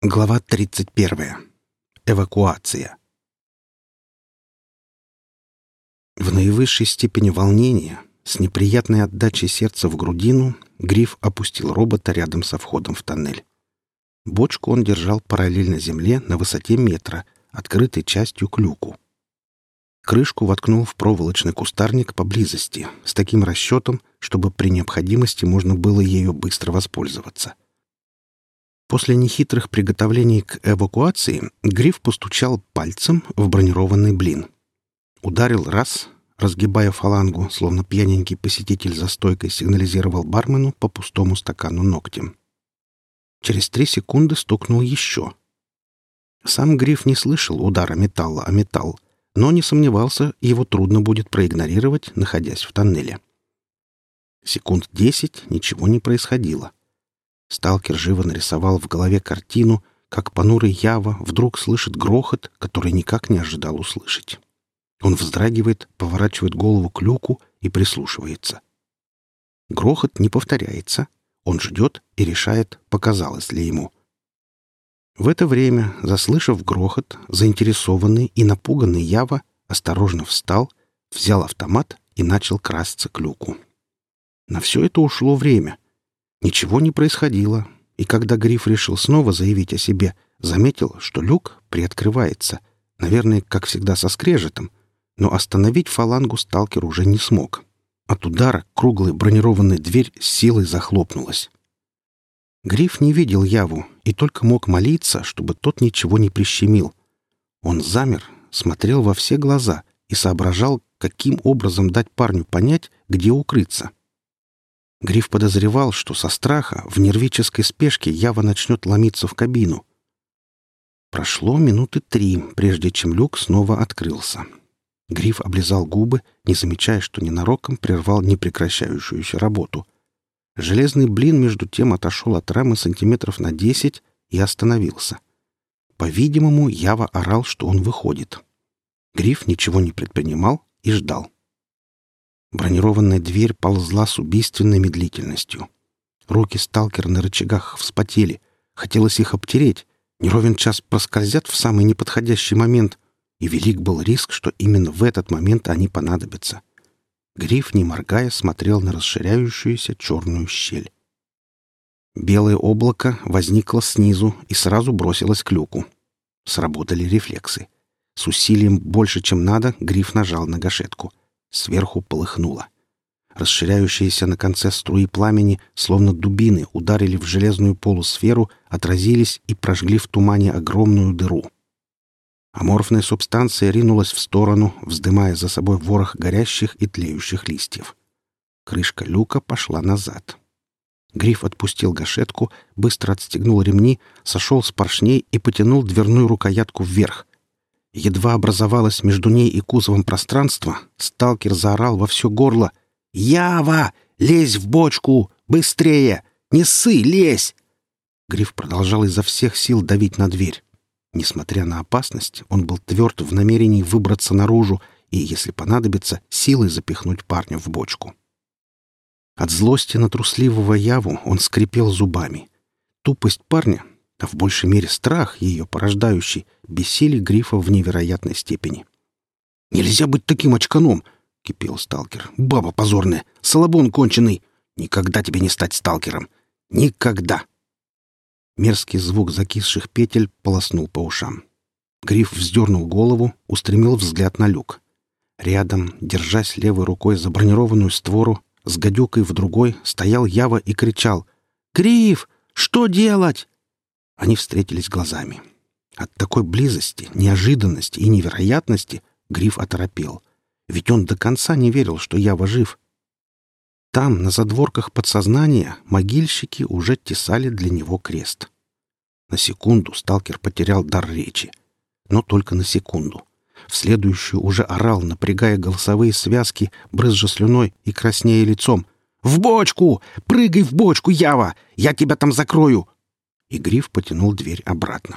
Глава 31. Эвакуация. В наивысшей степени волнения, с неприятной отдачей сердца в грудину, Гриф опустил робота рядом со входом в тоннель. Бочку он держал параллельно земле на высоте метра, открытой частью к люку. Крышку воткнул в проволочный кустарник поблизости, с таким расчетом, чтобы при необходимости можно было ею быстро воспользоваться. После нехитрых приготовлений к эвакуации Гриф постучал пальцем в бронированный блин. Ударил раз, разгибая фалангу, словно пьяненький посетитель за стойкой сигнализировал бармену по пустому стакану ногтем. Через 3 секунды стукнул еще. Сам Гриф не слышал удара металла о металл, но не сомневался, его трудно будет проигнорировать, находясь в тоннеле. Секунд 10 ничего не происходило. Сталкер живо нарисовал в голове картину, как понурый Ява вдруг слышит грохот, который никак не ожидал услышать. Он вздрагивает, поворачивает голову к люку и прислушивается. Грохот не повторяется. Он ждет и решает, показалось ли ему. В это время, заслышав грохот, заинтересованный и напуганный Ява осторожно встал, взял автомат и начал красться к люку. На все это ушло время. Ничего не происходило, и когда Гриф решил снова заявить о себе, заметил, что люк приоткрывается, наверное, как всегда со скрежетом, но остановить фалангу сталкер уже не смог. От удара круглая бронированная дверь с силой захлопнулась. Гриф не видел Яву и только мог молиться, чтобы тот ничего не прищемил. Он замер, смотрел во все глаза и соображал, каким образом дать парню понять, где укрыться. Гриф подозревал, что со страха в нервической спешке Ява начнет ломиться в кабину. Прошло минуты 3, прежде чем люк снова открылся. Гриф облизал губы, не замечая, что ненароком прервал непрекращающуюся работу. Железный блин между тем отошел от рамы сантиметров на 10 и остановился. По-видимому, Ява орал, что он выходит. Гриф ничего не предпринимал и ждал. Бронированная дверь ползла с убийственной медлительностью. Руки сталкера на рычагах вспотели. Хотелось их обтереть. Неровен час проскользят в самый неподходящий момент, и велик был риск, что именно в этот момент они понадобятся. Гриф, не моргая, смотрел на расширяющуюся черную щель. Белое облако возникло снизу и сразу бросилось к люку. Сработали рефлексы. С усилием больше, чем надо, Гриф нажал на гашетку. Сверху полыхнуло. Расширяющиеся на конце струи пламени, словно дубины, ударили в железную полусферу, отразились и прожгли в тумане огромную дыру. Аморфная субстанция ринулась в сторону, вздымая за собой ворох горящих и тлеющих листьев. Крышка люка пошла назад. Гриф отпустил гашетку, быстро отстегнул ремни, сошел с поршней и потянул дверную рукоятку вверх. Едва образовалось между ней и кузовом пространство, сталкер заорал во все горло: «Ява! Лезь в бочку! Быстрее! Не ссы, лезь!» Гриф продолжал изо всех сил давить на дверь. Несмотря на опасность, он был тверд в намерении выбраться наружу и, если понадобится, силой запихнуть парня в бочку. От злости на трусливого Яву он скрипел зубами. Тупость парня, а в большей мере страх, ее порождающий, бесили Грифа в невероятной степени. «Нельзя быть таким очканом!» — кипел сталкер. «Баба позорная! Салабон конченый! Никогда тебе не стать сталкером! Никогда!» Мерзкий звук закисших петель полоснул по ушам. Гриф вздернул голову, устремил взгляд на люк. Рядом, держась левой рукой за бронированную створу, с гадюкой в другой, стоял Ява и кричал: «Гриф! Что делать?» Они встретились глазами. От такой близости, неожиданности и невероятности Гриф оторопел. Ведь он до конца не верил, что Ява жив. Там, на задворках подсознания, могильщики уже тесали для него крест. На секунду сталкер потерял дар речи. Но только на секунду. В следующую уже орал, напрягая голосовые связки, брызжа слюной и краснея лицом: «В бочку! Прыгай в бочку, Ява! Я тебя там закрою!» И Гриф потянул дверь обратно.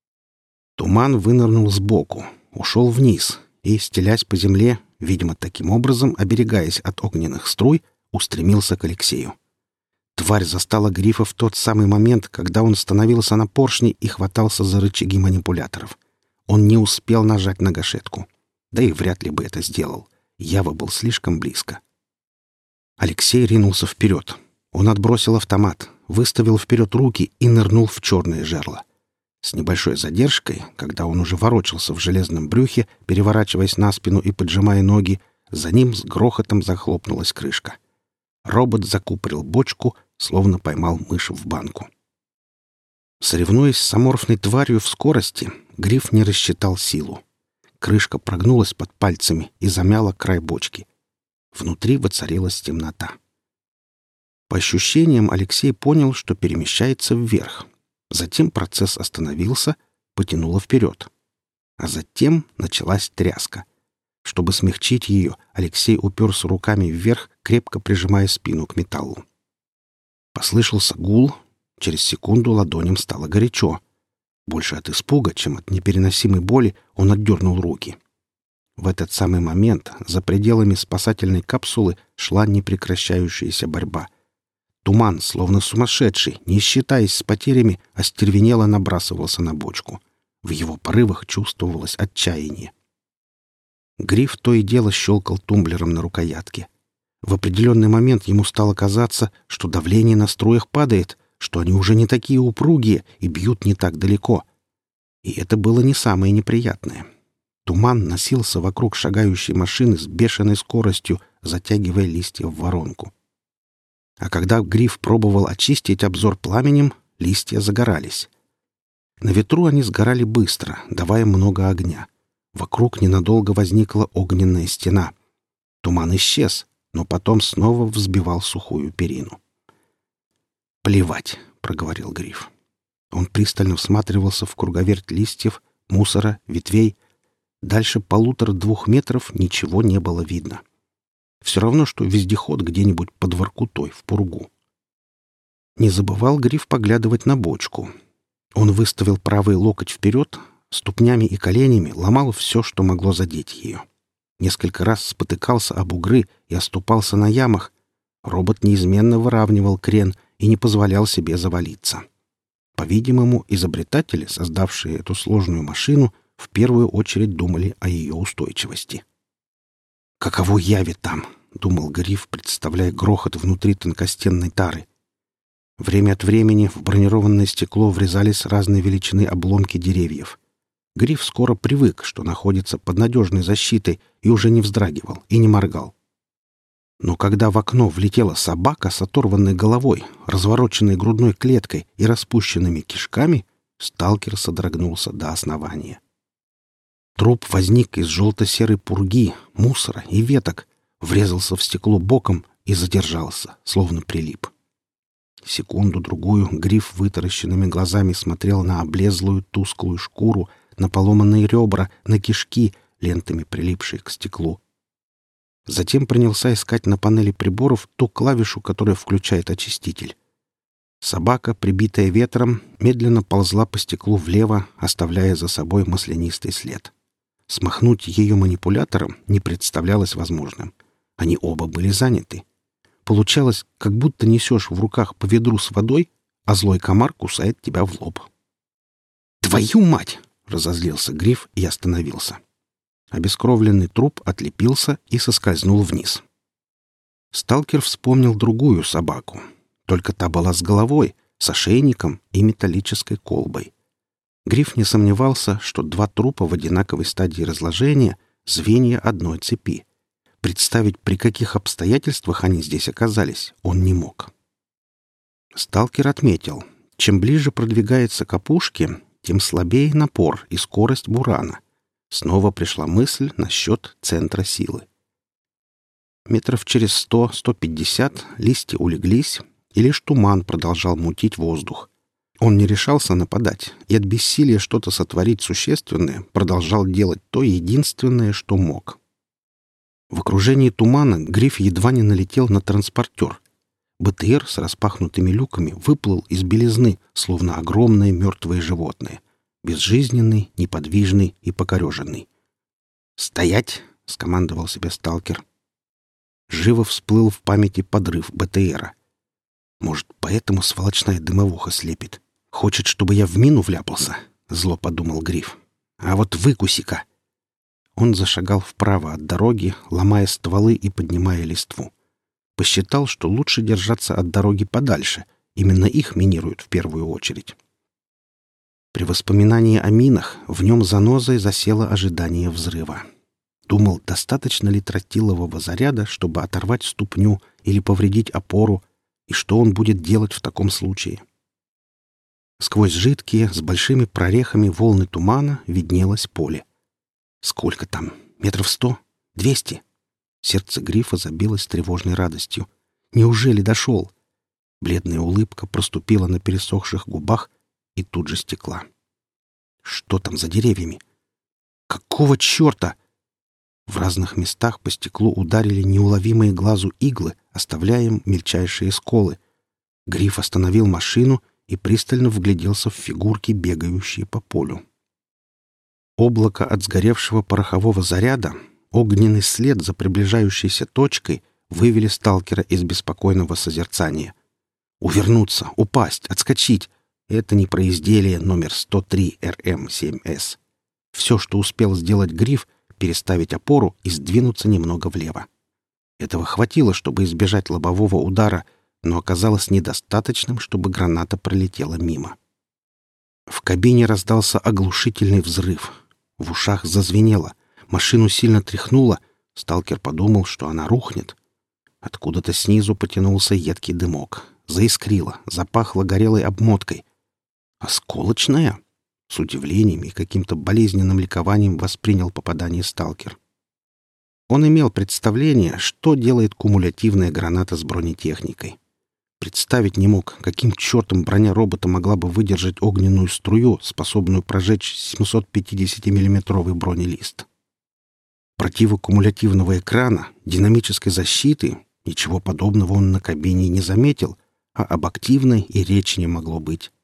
Туман вынырнул сбоку, ушел вниз и, стелясь по земле, видимо, таким образом, оберегаясь от огненных струй, устремился к Алексею. Тварь застала Грифа в тот самый момент, когда он становился на поршни и хватался за рычаги манипуляторов. Он не успел нажать на гашетку. Да и вряд ли бы это сделал. Ява был слишком близко. Алексей ринулся вперед. Он отбросил автомат, выставил вперед руки и нырнул в черное жерло. С небольшой задержкой, когда он уже ворочался в железном брюхе, переворачиваясь на спину и поджимая ноги, за ним с грохотом захлопнулась крышка. Робот закупорил бочку, словно поймал мышь в банку. Соревнуясь с аморфной тварью в скорости, Гриф не рассчитал силу. Крышка прогнулась под пальцами и замяла край бочки. Внутри воцарилась темнота. По ощущениям, Алексей понял, что перемещается вверх. Затем процесс остановился, потянуло вперед. А затем началась тряска. Чтобы смягчить ее, Алексей уперся руками вверх, крепко прижимая спину к металлу. Послышался гул. Через секунду ладоням стало горячо. Больше от испуга, чем от непереносимой боли, он отдернул руки. В этот самый момент за пределами спасательной капсулы шла непрекращающаяся борьба. Туман, словно сумасшедший, не считаясь с потерями, остервенело набрасывался на бочку. В его порывах чувствовалось отчаяние. Гриф то и дело щелкал тумблером на рукоятке. В определенный момент ему стало казаться, что давление на струях падает, что они уже не такие упругие и бьют не так далеко. И это было не самое неприятное. Туман носился вокруг шагающей машины с бешеной скоростью, затягивая листья в воронку. А когда Гриф пробовал очистить обзор пламенем, листья загорались. На ветру они сгорали быстро, давая много огня. Вокруг ненадолго возникла огненная стена. Туман исчез, но потом снова взбивал сухую перину. «Плевать», — проговорил Гриф. Он пристально всматривался в круговерть листьев, мусора, ветвей. Дальше 1,5-2 метров ничего не было видно. Все равно, что вездеход где-нибудь под Воркутой в пургу. Не забывал Гриф поглядывать на бочку. Он выставил правый локоть вперед, ступнями и коленями ломал все, что могло задеть ее. Несколько раз спотыкался об бугры и оступался на ямах. Робот неизменно выравнивал крен и не позволял себе завалиться. По-видимому, изобретатели, создавшие эту сложную машину, в первую очередь думали о ее устойчивости. «Каково яви там?» — думал Гриф, представляя грохот внутри тонкостенной тары. Время от времени в бронированное стекло врезались разной величины обломки деревьев. Гриф скоро привык, что находится под надежной защитой, и уже не вздрагивал и не моргал. Но когда в окно влетела собака с оторванной головой, развороченной грудной клеткой и распущенными кишками, сталкер содрогнулся до основания. Труп возник из желто-серой пурги, мусора и веток, врезался в стекло боком и задержался, словно прилип. Секунду-другую Гриф вытаращенными глазами смотрел на облезлую тусклую шкуру, на поломанные ребра, на кишки, лентами прилипшие к стеклу. Затем принялся искать на панели приборов ту клавишу, которая включает очиститель. Собака, прибитая ветром, медленно ползла по стеклу влево, оставляя за собой маслянистый след. Смахнуть ее манипулятором не представлялось возможным. Они оба были заняты. Получалось, как будто несешь в руках по ведру с водой, а злой комар кусает тебя в лоб. «Твою мать!» — разозлился Гриф и остановился. Обескровленный труп отлепился и соскользнул вниз. Сталкер вспомнил другую собаку. Только та была с головой, с ошейником и металлической колбой. Гриф не сомневался, что 2 трупа в одинаковой стадии разложения — звенья одной цепи. Представить, при каких обстоятельствах они здесь оказались, он не мог. Сталкер отметил, чем ближе продвигается к опушке, тем слабее напор и скорость бурана. Снова пришла мысль насчет центра силы. Метров через 100-150 листья улеглись, и лишь туман продолжал мутить воздух. Он не решался нападать, и от бессилия что-то сотворить существенное продолжал делать то единственное, что мог. В окружении тумана Гриф едва не налетел на транспортер. БТР с распахнутыми люками выплыл из белизны, словно огромное мертвое животное. Безжизненный, неподвижный и покореженный. «Стоять!» — скомандовал себе сталкер. Живо всплыл в памяти подрыв БТРа. Может, поэтому сволочная дымовуха слепит. Хочет, чтобы я в мину вляпался? Зло подумал Гриф. А вот выкуси-ка. Он зашагал вправо от дороги, ломая стволы и поднимая листву. Посчитал, что лучше держаться от дороги подальше. Именно их минируют в первую очередь. При воспоминании о минах в нем занозой засело ожидание взрыва. Думал, достаточно ли тротилового заряда, чтобы оторвать ступню или повредить опору, и что он будет делать в таком случае. Сквозь жидкие, с большими прорехами волны тумана виднелось поле. Сколько там? Метров 100? 200? Сердце Грифа забилось тревожной радостью. Неужели дошел? Бледная улыбка проступила на пересохших губах и тут же стекла. Что там за деревьями? Какого черта? В разных местах по стеклу ударили неуловимые глазу иглы, оставляя им мельчайшие сколы. Гриф остановил машину и пристально вгляделся в фигурки, бегающие по полю. Облако от сгоревшего порохового заряда, огненный след за приближающейся точкой вывели сталкера из беспокойного созерцания. Увернуться, упасть, отскочить — это не про изделие номер 103 РМ-7С. Все, что успел сделать Гриф — переставить опору и сдвинуться немного влево. Этого хватило, чтобы избежать лобового удара, но оказалось недостаточным, чтобы граната пролетела мимо. В кабине раздался оглушительный взрыв. В ушах зазвенело, машину сильно тряхнуло, сталкер подумал, что она рухнет. Откуда-то снизу потянулся едкий дымок. Заискрило, запахло горелой обмоткой. «Осколочная?» С удивлением и каким-то болезненным ликованием воспринял попадание сталкер. Он имел представление, что делает кумулятивная граната с бронетехникой. Представить не мог, каким чертом броня робота могла бы выдержать огненную струю, способную прожечь 750 миллиметровый бронелист. Противокумулятивного экрана, динамической защиты — ничего подобного он на кабине не заметил, а об активной и речи не могло быть.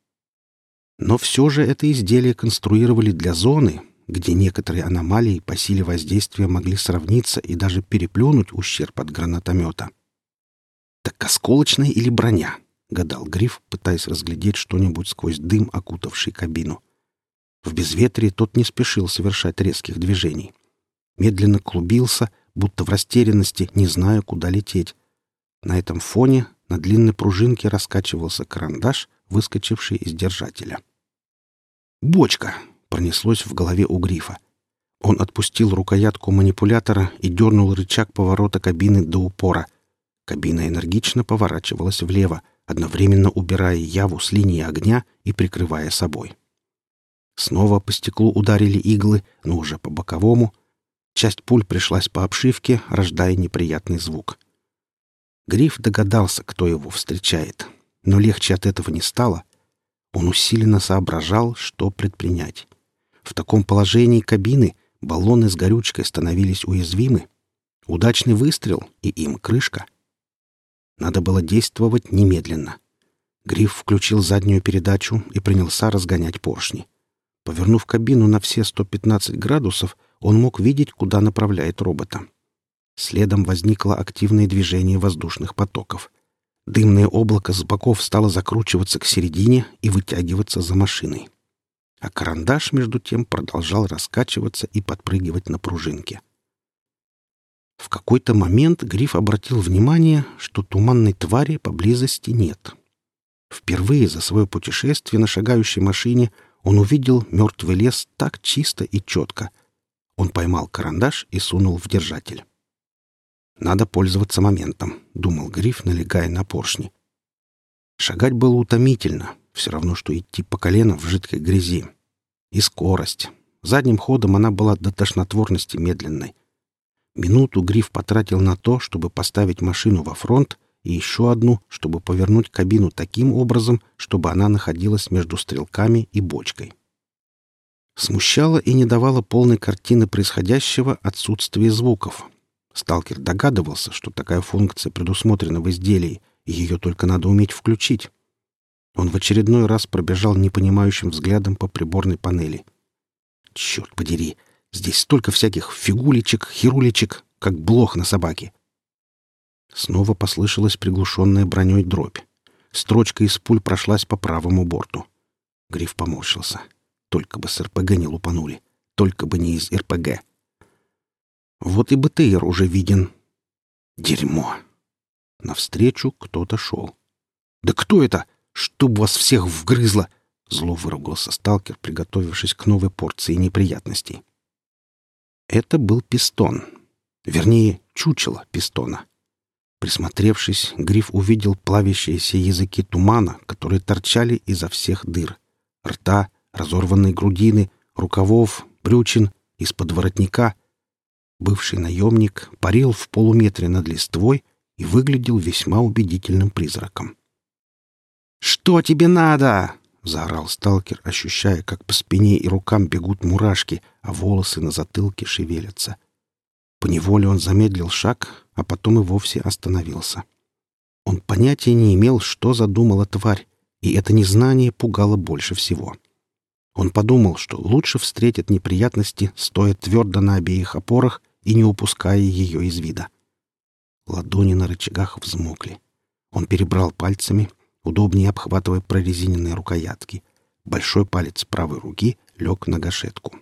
Но все же это изделие конструировали для зоны, где некоторые аномалии по силе воздействия могли сравниться и даже переплюнуть ущерб от гранатомета. «Так осколочная или броня?» — гадал Гриф, пытаясь разглядеть что-нибудь сквозь дым, окутавший кабину. В безветрии тот не спешил совершать резких движений. Медленно клубился, будто в растерянности, не зная, куда лететь. На этом фоне на длинной пружинке раскачивался карандаш, выскочивший из держателя. «Бочка!» — пронеслось в голове у Грифа. Он отпустил рукоятку манипулятора и дернул рычаг поворота кабины до упора. Кабина энергично поворачивалась влево, одновременно убирая яву с линии огня и прикрывая собой. Снова по стеклу ударили иглы, но уже по боковому. Часть пуль пришлась по обшивке, рождая неприятный звук. Гриф догадался, кто его встречает, но легче от этого не стало. Он усиленно соображал, что предпринять. В таком положении кабины баллоны с горючкой становились уязвимы. Удачный выстрел, и им крышка. Надо было действовать немедленно. Гриф включил заднюю передачу и принялся разгонять поршни. Повернув кабину на все 115 градусов, он мог видеть, куда направляет робота. Следом возникло активное движение воздушных потоков. Дымное облако с боков стало закручиваться к середине и вытягиваться за машиной. А карандаш, между тем, продолжал раскачиваться и подпрыгивать на пружинке. В какой-то момент Гриф обратил внимание, что туманной твари поблизости нет. Впервые за свое путешествие на шагающей машине он увидел мертвый лес так чисто и четко. Он поймал карандаш и сунул в держатель. «Надо пользоваться моментом», — думал Гриф, налегая на поршни. Шагать было утомительно, все равно, что идти по колено в жидкой грязи. И скорость. Задним ходом она была до тошнотворности медленной. Минуту Гриф потратил на то, чтобы поставить машину во фронт, и еще одну, чтобы повернуть кабину таким образом, чтобы она находилась между стрелками и бочкой. Смущало и не давало полной картины происходящего отсутствие звуков. Сталкер догадывался, что такая функция предусмотрена в изделии, и ее только надо уметь включить. Он в очередной раз пробежал непонимающим взглядом по приборной панели. «Черт подери! Здесь столько всяких фигулечек, хирулечек, как блох на собаке!» Снова послышалась приглушенная броней дробь. Строчка из пуль прошлась по правому борту. Гриф поморщился. Только бы с РПГ не лупанули. Только бы не из РПГ. Вот и БТР уже виден. Дерьмо. Навстречу кто-то шел. «Да кто это? Чтоб вас всех вгрызло!» Зло выругался сталкер, приготовившись к новой порции неприятностей. Это был пистон. Вернее, чучело пистона. Присмотревшись, Гриф увидел плавящиеся языки тумана, которые торчали изо всех дыр. Рта, разорванной грудины, рукавов, брючин, из-под воротника. Бывший наемник парил в полуметре над листвой и выглядел весьма убедительным призраком. «Что тебе надо?» — заорал сталкер, ощущая, как по спине и рукам бегут мурашки, а волосы на затылке шевелятся. Поневоле он замедлил шаг, а потом и вовсе остановился. Он понятия не имел, что задумала тварь, и это незнание пугало больше всего. Он подумал, что лучше встретит неприятности, стоя твердо на обеих опорах и не упуская ее из вида. Ладони на рычагах взмокли. Он перебрал пальцами, удобнее обхватывая прорезиненные рукоятки. Большой палец правой руки лег на гашетку.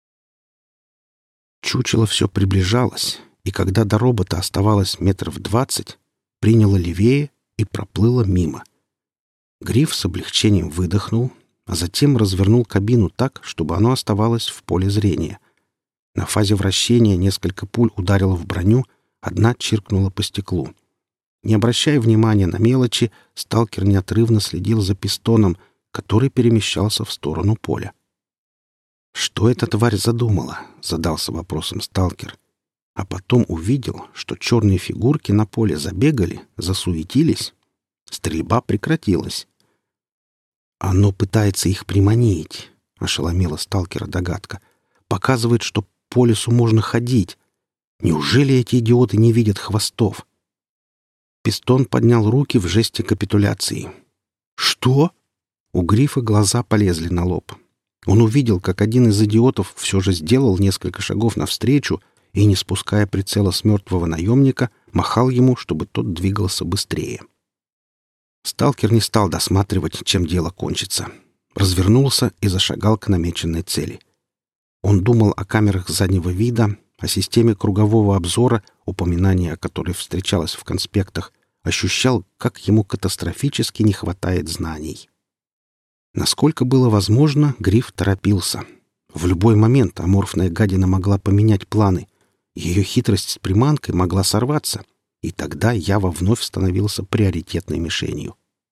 Чучело все приближалось, и когда до робота оставалось 20 метров, приняло левее и проплыло мимо. Гриф с облегчением выдохнул, а затем развернул кабину так, чтобы оно оставалось в поле зрения. На фазе вращения несколько пуль ударило в броню, одна чиркнула по стеклу. Не обращая внимания на мелочи, сталкер неотрывно следил за пистоном, который перемещался в сторону поля. «Что эта тварь задумала?» — задался вопросом сталкер. А потом увидел, что черные фигурки на поле забегали, засуетились. Стрельба прекратилась. «Оно пытается их приманить», — ошеломила сталкера догадка. «Показывает, что по лесу можно ходить. Неужели эти идиоты не видят хвостов?» Пистон поднял руки в жесте капитуляции. «Что?» У Грифа глаза полезли на лоб. Он увидел, как один из идиотов все же сделал несколько шагов навстречу и, не спуская прицела с мертвого наемника, махал ему, чтобы тот двигался быстрее. Сталкер не стал досматривать, чем дело кончится. Развернулся и зашагал к намеченной цели. Он думал о камерах заднего вида, о системе кругового обзора, упоминание о которой встречалось в конспектах, ощущал, как ему катастрофически не хватает знаний. Насколько было возможно, Гриф торопился. В любой момент аморфная гадина могла поменять планы. Ее хитрость с приманкой могла сорваться, и тогда Ява вновь становился приоритетной мишенью.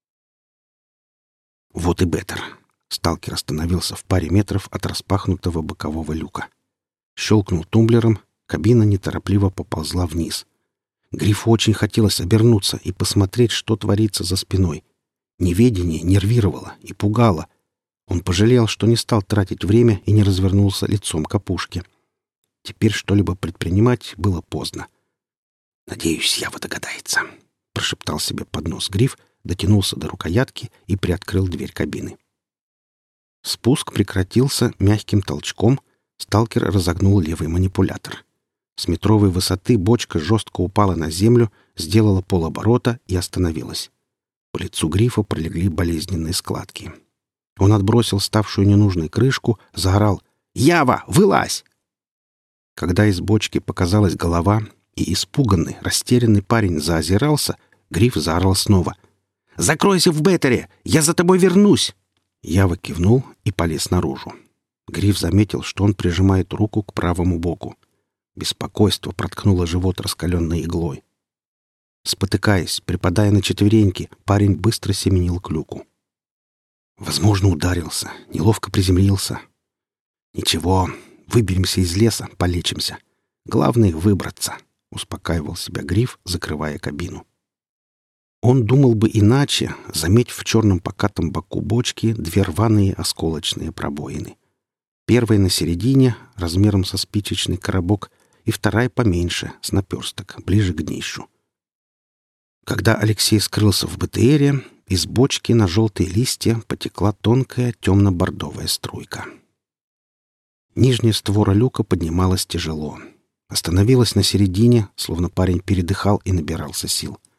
Вот и Беттер. Сталкер остановился в паре метров от распахнутого бокового люка. Щелкнул тумблером, кабина неторопливо поползла вниз. Грифу очень хотелось обернуться и посмотреть, что творится за спиной. Неведение нервировало и пугало. Он пожалел, что не стал тратить время и не развернулся лицом к опушке. Теперь что-либо предпринимать было поздно. «Надеюсь, Ява догадается», — прошептал себе под нос Гриф, дотянулся до рукоятки и приоткрыл дверь кабины. Спуск прекратился мягким толчком, сталкер разогнул левый манипулятор. С метровой высоты бочка жестко упала на землю, сделала полоборота и остановилась. По лицу Грифа пролегли болезненные складки. Он отбросил ставшую ненужной крышку, заорал: «Ява, вылазь!» Когда из бочки показалась голова, и испуганный, растерянный парень заозирался, Гриф заорал снова: «Закройся в беттере! Я за тобой вернусь!» Ява кивнул и полез наружу. Гриф заметил, что он прижимает руку к правому боку. Беспокойство проткнуло живот раскаленной иглой. Спотыкаясь, припадая на четвереньки, парень быстро семенил к люку. Возможно, ударился, неловко приземлился. «Ничего, выберемся из леса, полечимся. Главное — выбраться», — успокаивал себя Гриф, закрывая кабину. Он думал бы иначе, заметив в черном покатом боку бочки две рваные осколочные пробоины. Первая на середине, размером со спичечный коробок, и вторая поменьше, с наперсток, ближе к днищу. Когда Алексей скрылся в БТРе, из бочки на желтые листья потекла тонкая темно-бордовая струйка. Нижняя створа люка поднималась тяжело. Остановилась на середине, словно парень передыхал и набирался сил.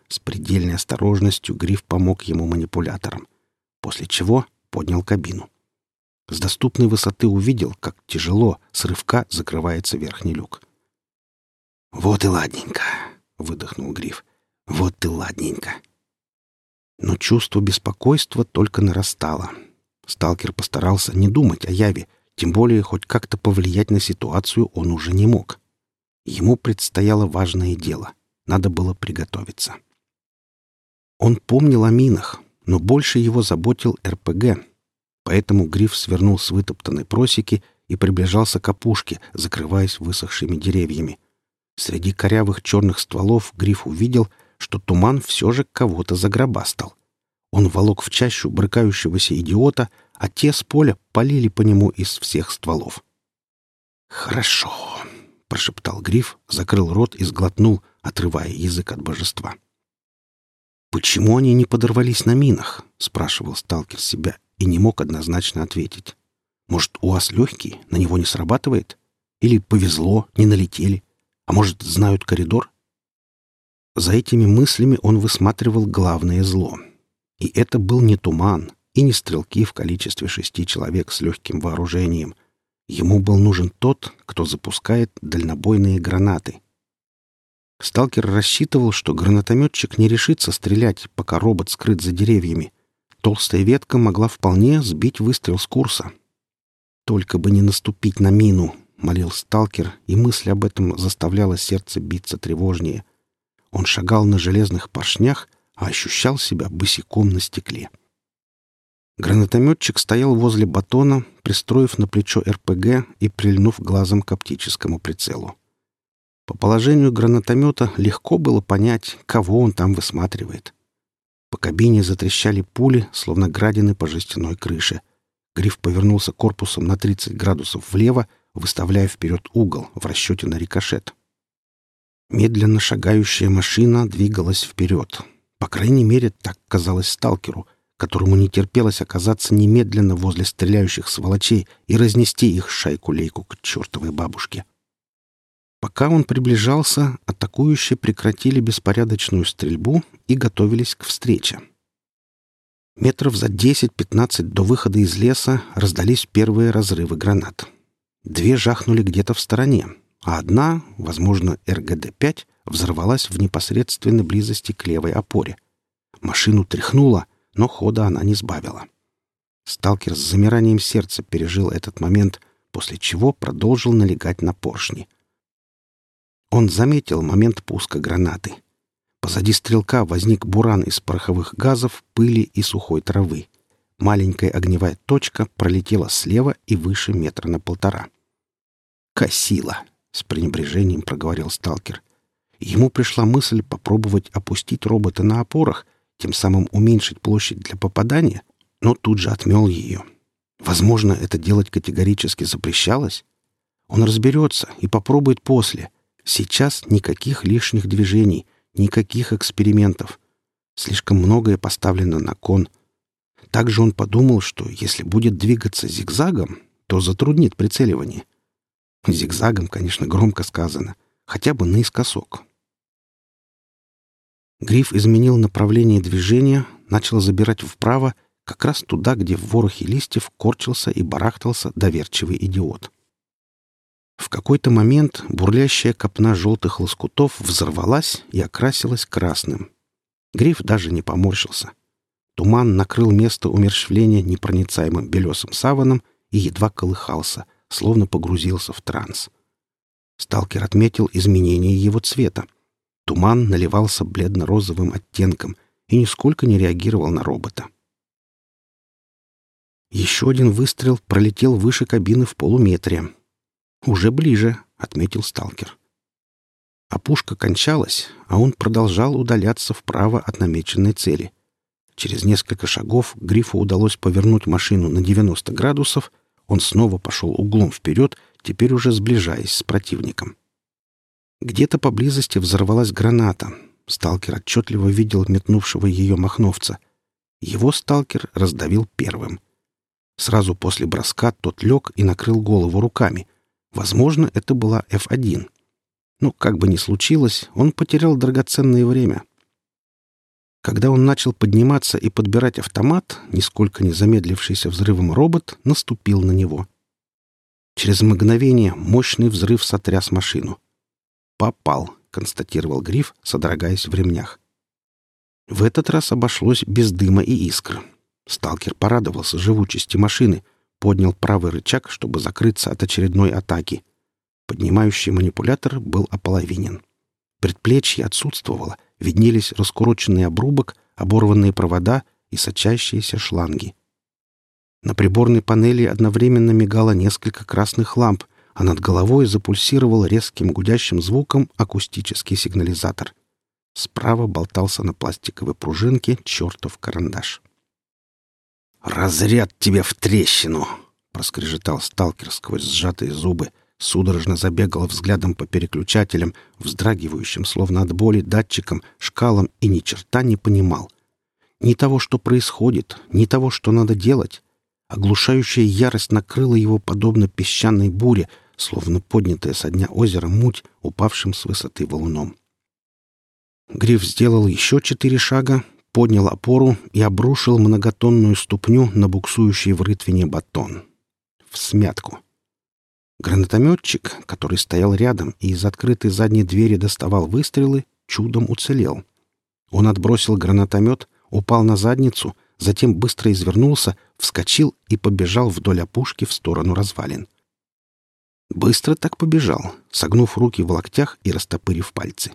С предельной осторожностью Гриф помог ему манипулятором, после чего поднял кабину. С доступной высоты увидел, как тяжело с рывка закрывается верхний люк. «Вот и ладненько», — выдохнул Гриф. «Вот и ладненько». Но чувство беспокойства только нарастало. Сталкер постарался не думать о Яве, тем более хоть как-то повлиять на ситуацию он уже не мог. Ему предстояло важное дело. Надо было приготовиться. Он помнил о минах, но больше его заботил РПГ. Поэтому Гриф свернул с вытоптанной просеки и приближался к опушке, закрываясь высохшими деревьями. Среди корявых черных стволов Гриф увидел, что туман все же кого-то загробастал. Он волок в чащу брыкающегося идиота, а те с поля полили по нему из всех стволов. «Хорошо», — прошептал Гриф, закрыл рот и сглотнул, отрывая язык от божества. «Почему они не подорвались на минах?» — спрашивал сталкер себя и не мог однозначно ответить. «Может, УАЗ легкий, на него не срабатывает? Или повезло, не налетели? А может, знают коридор?» За этими мыслями он высматривал главное зло. И это был не туман и не стрелки в количестве 6 человек с легким вооружением. Ему был нужен тот, кто запускает дальнобойные гранаты. Сталкер рассчитывал, что гранатометчик не решится стрелять, пока робот скрыт за деревьями. Толстая ветка могла вполне сбить выстрел с курса. «Только бы не наступить на мину», — молил сталкер, и мысль об этом заставляла сердце биться тревожнее. Он шагал на железных поршнях, а ощущал себя босиком на стекле. Гранатометчик стоял возле батона, пристроив на плечо РПГ и прильнув глазом к оптическому прицелу. По положению гранатомета легко было понять, кого он там высматривает. По кабине затрещали пули, словно градины по жестяной крыше. Гриф повернулся корпусом на 30 градусов влево, выставляя вперед угол в расчете на рикошет. Медленно шагающая машина двигалась вперед. По крайней мере, так казалось сталкеру, которому не терпелось оказаться немедленно возле стреляющих сволочей и разнести их шайку-лейку к чертовой бабушке. Пока он приближался, атакующие прекратили беспорядочную стрельбу и готовились к встрече. Метров за 10-15 до выхода из леса раздались первые разрывы гранат. 2 жахнули где-то в стороне, а одна, возможно, РГД-5, взорвалась в непосредственной близости к левой опоре. Машину тряхнуло, но хода она не сбавила. Сталкер с замиранием сердца пережил этот момент, после чего продолжил налегать на поршни. Он заметил момент пуска гранаты. Позади стрелка возник буран из пороховых газов, пыли и сухой травы. Маленькая огневая точка пролетела слева и выше 1,5 метра. «Косило!» — с пренебрежением проговорил сталкер. Ему пришла мысль попробовать опустить робота на опорах, тем самым уменьшить площадь для попадания, но тут же отмел ее. Возможно, это делать категорически запрещалось. Он разберется и попробует после. Сейчас никаких лишних движений, никаких экспериментов. Слишком многое поставлено на кон. Также он подумал, что если будет двигаться зигзагом, то затруднит прицеливание. Зигзагом, конечно, громко сказано, хотя бы наискосок. Гриф изменил направление движения, начал забирать вправо, как раз туда, где в ворохе листьев корчился и барахтался доверчивый идиот. В какой-то момент бурлящая копна желтых лоскутов взорвалась и окрасилась красным. Гриф даже не поморщился. Туман накрыл место умерщвления непроницаемым белесым саваном и едва колыхался, словно погрузился в транс. Сталкер отметил изменение его цвета. Туман наливался бледно-розовым оттенком и нисколько не реагировал на робота. Еще один выстрел пролетел выше кабины в полуметре. «Уже ближе», — отметил сталкер. Опушка кончалась, а он продолжал удаляться вправо от намеченной цели. Через несколько шагов Грифу удалось повернуть машину на 90 градусов. Он снова пошел углом вперед, теперь уже сближаясь с противником. Где-то поблизости взорвалась граната. Сталкер отчетливо видел метнувшего ее махновца. Его сталкер раздавил первым. Сразу после броска тот лег и накрыл голову руками. Возможно, это была F1. Но как бы ни случилось, он потерял драгоценное время. Когда он начал подниматься и подбирать автомат, нисколько не замедлившийся взрывом робот наступил на него. Через мгновение мощный взрыв сотряс машину. «Попал», — констатировал Гриф, содрогаясь в ремнях. В этот раз обошлось без дыма и искр. Сталкер порадовался живучести машины, поднял правый рычаг, чтобы закрыться от очередной атаки. Поднимающий манипулятор был ополовинен. Предплечье отсутствовало, виднелись раскуроченный обрубок, оборванные провода и сочащиеся шланги. На приборной панели одновременно мигало несколько красных ламп, а над головой запульсировал резким гудящим звуком акустический сигнализатор. Справа болтался на пластиковой пружинке чертов карандаш. «Разряд тебе в трещину!» — проскрежетал сталкер сквозь сжатые зубы, судорожно забегал взглядом по переключателям, вздрагивающим, словно от боли, датчикам, шкалам, и ни черта не понимал. Ни того, что происходит, ни того, что надо делать. Оглушающая ярость накрыла его подобно песчаной буре, словно поднятая со дна озера муть, упавшим с высоты валуном. Гриф сделал еще 4 шага, поднял опору и обрушил многотонную ступню на буксующий в рытвине батон. Всмятку. Гранатометчик, который стоял рядом и из открытой задней двери доставал выстрелы, чудом уцелел. Он отбросил гранатомет, упал на задницу, затем быстро извернулся, вскочил и побежал вдоль опушки в сторону развалин. Быстро так побежал, согнув руки в локтях и растопырив пальцы.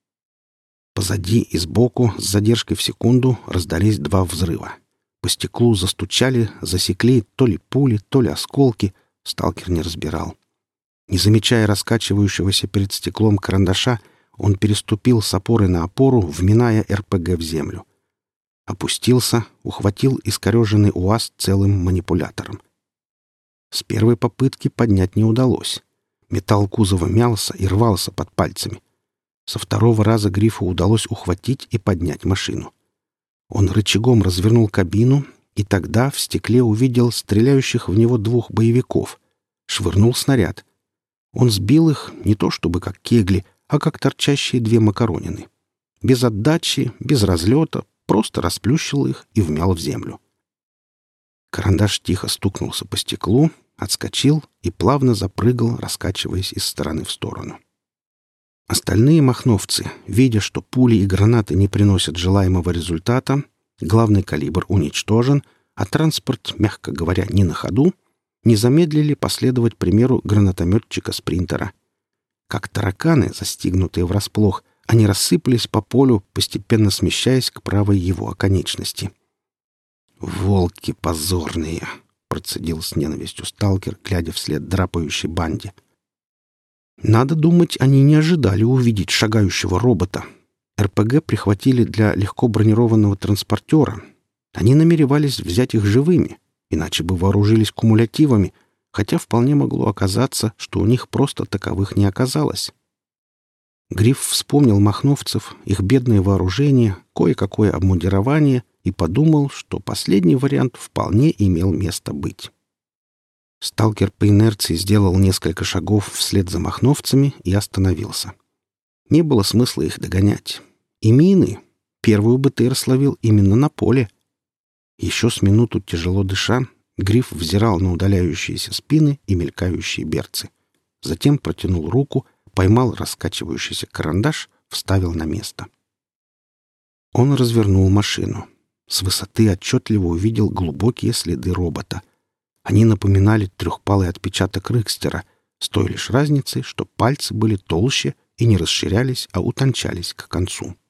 Позади и сбоку, с задержкой в секунду, раздались 2 взрыва. По стеклу застучали, засекли то ли пули, то ли осколки. Сталкер не разбирал. Не замечая раскачивающегося перед стеклом карандаша, он переступил с опоры на опору, вминая РПГ в землю. Опустился, ухватил искореженный УАЗ целым манипулятором. С первой попытки поднять не удалось. Металл кузова мялся и рвался под пальцами. Со второго раза Грифу удалось ухватить и поднять машину. Он рычагом развернул кабину, и тогда в стекле увидел стреляющих в него 2 боевиков. Швырнул снаряд. Он сбил их не то чтобы как кегли, а как торчащие 2 макаронины. Без отдачи, без разлета, просто расплющил их и вмял в землю. Карандаш тихо стукнулся по стеклу, отскочил и плавно запрыгал, раскачиваясь из стороны в сторону. Остальные махновцы, видя, что пули и гранаты не приносят желаемого результата, главный калибр уничтожен, а транспорт, мягко говоря, не на ходу, не замедлили последовать примеру гранатометчика-спринтера. Как тараканы, застигнутые врасплох, они рассыпались по полю, постепенно смещаясь к правой его оконечности. «Волки позорные!» — процедил с ненавистью сталкер, глядя вслед драпающей банде. Надо думать, они не ожидали увидеть шагающего робота. РПГ прихватили для легко бронированного транспортера. Они намеревались взять их живыми, иначе бы вооружились кумулятивами, хотя вполне могло оказаться, что у них просто таковых не оказалось. Гриф вспомнил махновцев, их бедное вооружение, кое-какое обмундирование и подумал, что последний вариант вполне имел место быть. Сталкер по инерции сделал несколько шагов вслед за махновцами и остановился. Не было смысла их догонять. И мины. Первую БТР словил именно на поле. Еще с минуту тяжело дыша, Гриф взирал на удаляющиеся спины и мелькающие берцы. Затем протянул руку, поймал раскачивающийся карандаш, вставил на место. Он развернул машину. С высоты отчетливо увидел глубокие следы робота. Они напоминали трехпалый отпечаток Рикстера, с той лишь разницей, что пальцы были толще и не расширялись, а утончались к концу.